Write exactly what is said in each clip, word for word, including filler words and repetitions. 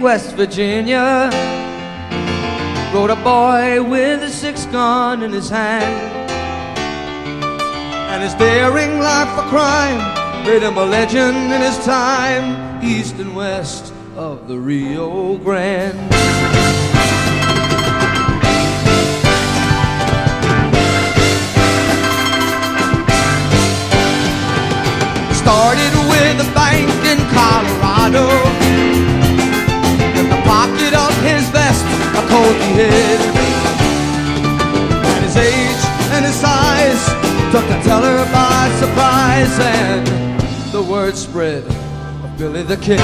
West Virginia rode a boy with a six-gun in his hand. And his daring life for crime made him a legend in his time, east and west of the Rio Grande. Started with a bank in Colorado, in the pocket of his vest a Colt he hid, and his age and his size took the teller by surprise, and the word spread of Billy the Kid.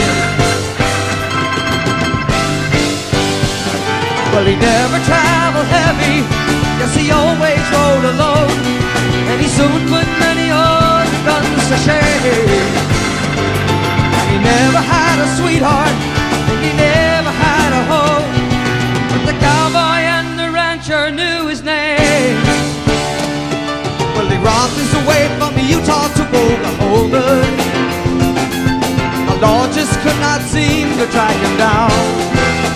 Well, he never traveled heavy, yes, he always rode alone, and he soon put many other guns to shame. And he never had a sweetheart, and he never had a home, but the cowboy and the rancher knew his name. Well, he robbed his way from Utah to Oklahoma. The law just could not seem to track him down.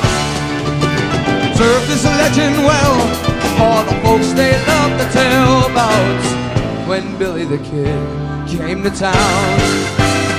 Served his legend well, for the folks they love to tell about when Billy the Kid came to town.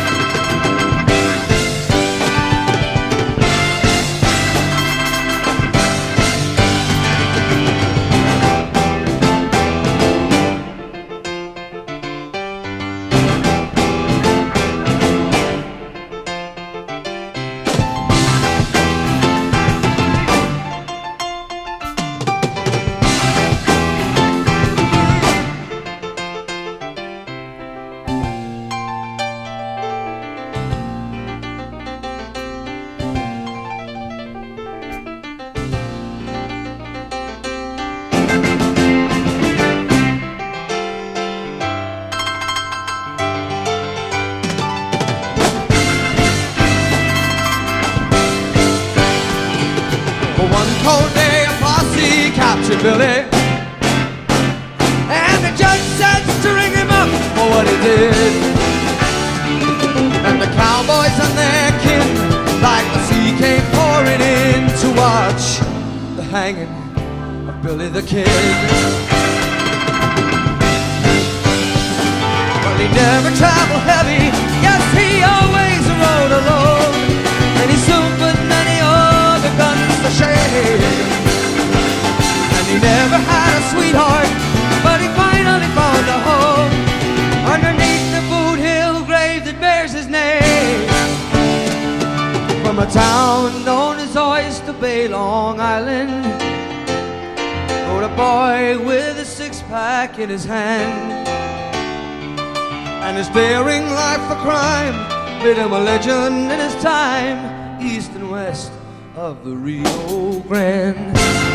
Billy, and the judge said to ring him up for what he did. And the cowboys and their kin, like the sea, came pouring in to watch the hanging of Billy the Kid. Well, he never traveled heavy, yes, he always rode alone, and he soon put many other guns to shame. He never had a sweetheart, but he finally found a home underneath the Boot Hill grave that bears his name. From a town known as Oyster Bay, Long Island, rode a boy with a six-pack in his hand. And his daring life for crime made him a legend in his time, east and west of the Rio Grande.